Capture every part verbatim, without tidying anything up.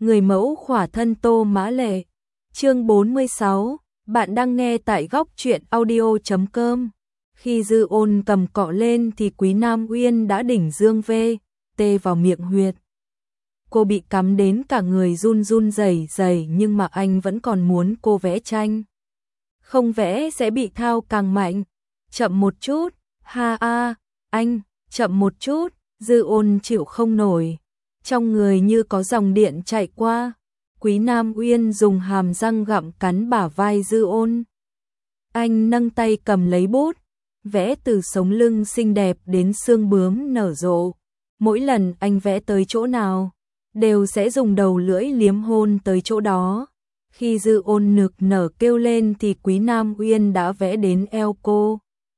Người mẫu khỏa thân Tô Mã Lệ. Chương bốn mươi sáu, bạn đang nghe tại góc truyện audio chấm com. Khi Dư Ôn cầm cọ lên thì Quý Nam Uyên đã đỉnh dương vê, tê vào miệng huyệt. Cô bị cắm đến cả người run run rẩy rẩy nhưng mà anh vẫn còn muốn cô vẽ tranh. Không vẽ sẽ bị thao càng mạnh. Chậm một chút, ha a, anh, chậm một chút, Dư Ôn chịu không nổi. Trong người như có dòng điện chạy qua. Quý Nam Uyên dùng hàm răng gặm cắn bả vai Dư Ôn. Anh nâng tay cầm lấy bút, vẽ từ sống lưng xinh đẹp đến xương bướm nở rộ. Mỗi lần anh vẽ tới chỗ nào, đều sẽ dùng đầu lưỡi liếm hôn tới chỗ đó. Khi Dư Ôn nực nở kêu lên thì Quý Nam Uyên đã vẽ đến eo cô.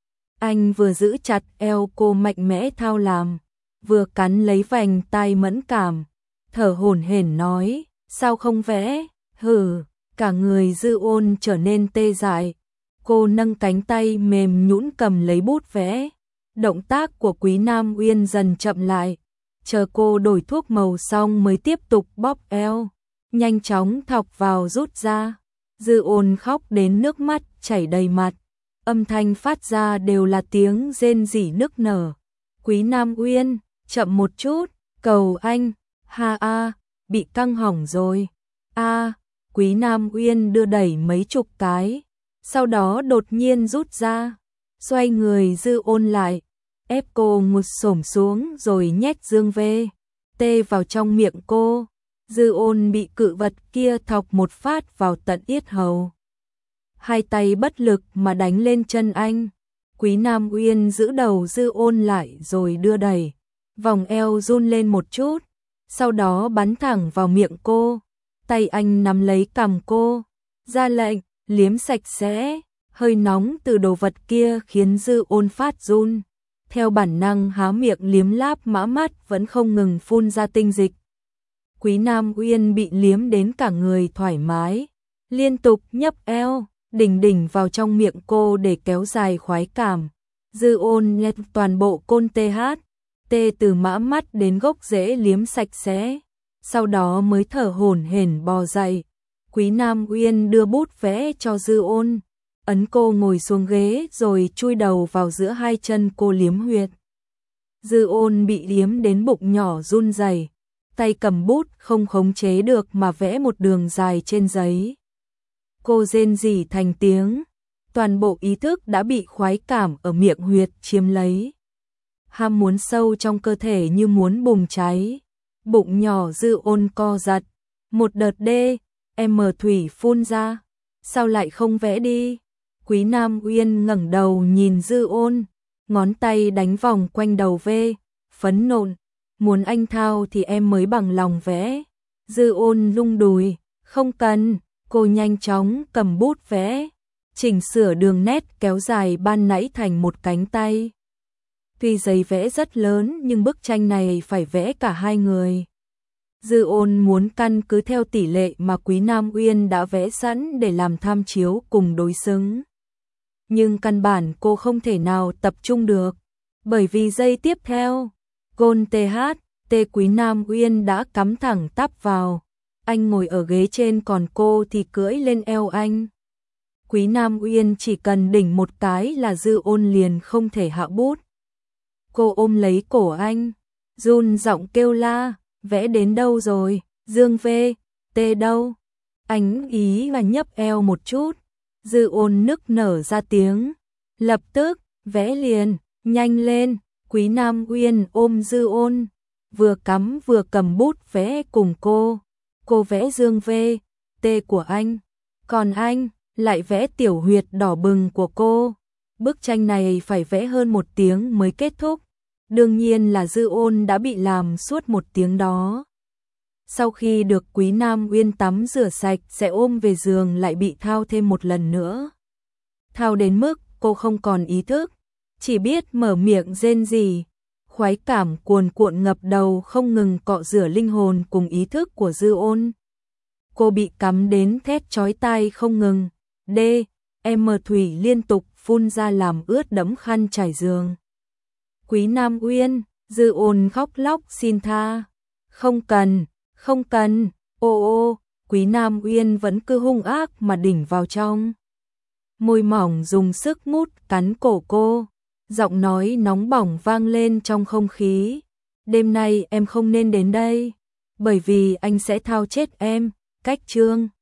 Anh vừa giữ chặt eo cô mạnh mẽ thao làm, vừa cắn lấy vành tai mẫn cảm, thở hổn hển nói, sao không vẽ, hừ, cả người Dư Ôn trở nên tê dại. Cô nâng cánh tay mềm nhũn cầm lấy bút vẽ, động tác của Quý Nam Uyên dần chậm lại, chờ cô đổi thuốc màu xong mới tiếp tục bóp eo, nhanh chóng thọc vào rút ra. Dư Ôn khóc đến nước mắt chảy đầy mặt, âm thanh phát ra đều là tiếng rên rỉ nức nở. Quý Nam Uyên, chậm một chút, cầu anh, ha a, bị căng hỏng rồi. A, Quý Nam Uyên đưa đẩy mấy chục cái, sau đó đột nhiên rút ra, xoay người Dư Ôn lại, ép cô ngồi xổm xuống rồi nhét dương vê, tê vào trong miệng cô. Dư Ôn bị cự vật kia thọc một phát vào tận yết hầu. Hai tay bất lực mà đánh lên chân anh. Quý Nam Uyên giữ đầu Dư Ôn lại rồi đưa đẩy, vòng eo run lên một chút, sau đó bắn thẳng vào miệng cô. Tay anh nắm lấy cằm cô, ra lệnh, liếm sạch sẽ. Hơi nóng từ đồ vật kia khiến Dư Ôn phát run, theo bản năng há miệng liếm láp mã mắt vẫn không ngừng phun ra tinh dịch. Quý Nam Uyên bị liếm đến cả người thoải mái, liên tục nhấp eo, đỉnh đỉnh vào trong miệng cô để kéo dài khoái cảm. Dư Ôn nhét toàn bộ côn tê hát, tê từ mã mắt đến gốc rễ liếm sạch sẽ, sau đó mới thở hổn hển bò dậy. Quý Nam Uyên đưa bút vẽ cho Dư Ôn, ấn cô ngồi xuống ghế rồi chui đầu vào giữa hai chân cô liếm huyệt. Dư Ôn bị liếm đến bụng nhỏ run rẩy, tay cầm bút không khống chế được mà vẽ một đường dài trên giấy. Cô rên rỉ thành tiếng, toàn bộ ý thức đã bị khoái cảm ở miệng huyệt chiếm lấy. Ham muốn sâu trong cơ thể như muốn bùng cháy. Bụng nhỏ Dư Ôn co giật, một đợt đê, em thủy phun ra. Sao lại không vẽ đi? Quý Nam Uyên ngẩng đầu nhìn Dư Ôn, ngón tay đánh vòng quanh đầu vê, phấn nộn, muốn anh thao thì em mới bằng lòng vẽ. Dư Ôn lung đùi, không cần. Cô nhanh chóng cầm bút vẽ, chỉnh sửa đường nét kéo dài ban nãy thành một cánh tay. Tuy giấy vẽ rất lớn nhưng bức tranh này phải vẽ cả hai người. Dư Ôn muốn căn cứ theo tỷ lệ mà Quý Nam Uyên đã vẽ sẵn để làm tham chiếu cùng đối xứng. Nhưng căn bản cô không thể nào tập trung được, bởi vì giây tiếp theo, gôn tê hát, tê Quý Nam Uyên đã cắm thẳng tắp vào. Anh ngồi ở ghế trên còn cô thì cưỡi lên eo anh. Quý Nam Uyên chỉ cần đỉnh một cái là Dư Ôn liền không thể hạ bút. Cô ôm lấy cổ anh, run giọng kêu la, vẽ đến đâu rồi, dương vê, tê đâu? Anh ý và nhấp eo một chút. Dư Ôn nức nở ra tiếng, lập tức, vẽ liền, nhanh lên. Quý Nam Uyên ôm Dư Ôn, vừa cắm vừa cầm bút vẽ cùng cô. Cô vẽ dương vê, tê của anh, còn anh lại vẽ tiểu huyệt đỏ bừng của cô. Bức tranh này phải vẽ hơn một tiếng mới kết thúc. Đương nhiên là Dư Ôn đã bị làm suốt một tiếng đó. Sau khi được Quý Nam Uyên tắm rửa sạch sẽ ôm về giường lại bị thao thêm một lần nữa. Thao đến mức cô không còn ý thức, chỉ biết mở miệng rên rỉ. Khoái cảm cuồn cuộn ngập đầu không ngừng cọ rửa linh hồn cùng ý thức của Dư Ôn. Cô bị cắm đến thét chói tai không ngừng, đê, em thủy liên tục phun ra làm ướt đẫm khăn trải giường. Quý Nam Uyên, Dư Ôn khóc lóc xin tha, không cần, không cần, Ô ô, Quý Nam Uyên vẫn cứ hung ác mà đỉnh vào trong. Môi mỏng dùng sức mút cắn cổ cô, giọng nói nóng bỏng vang lên trong không khí. Đêm nay em không nên đến đây, bởi vì anh sẽ thao chết em. Cách chương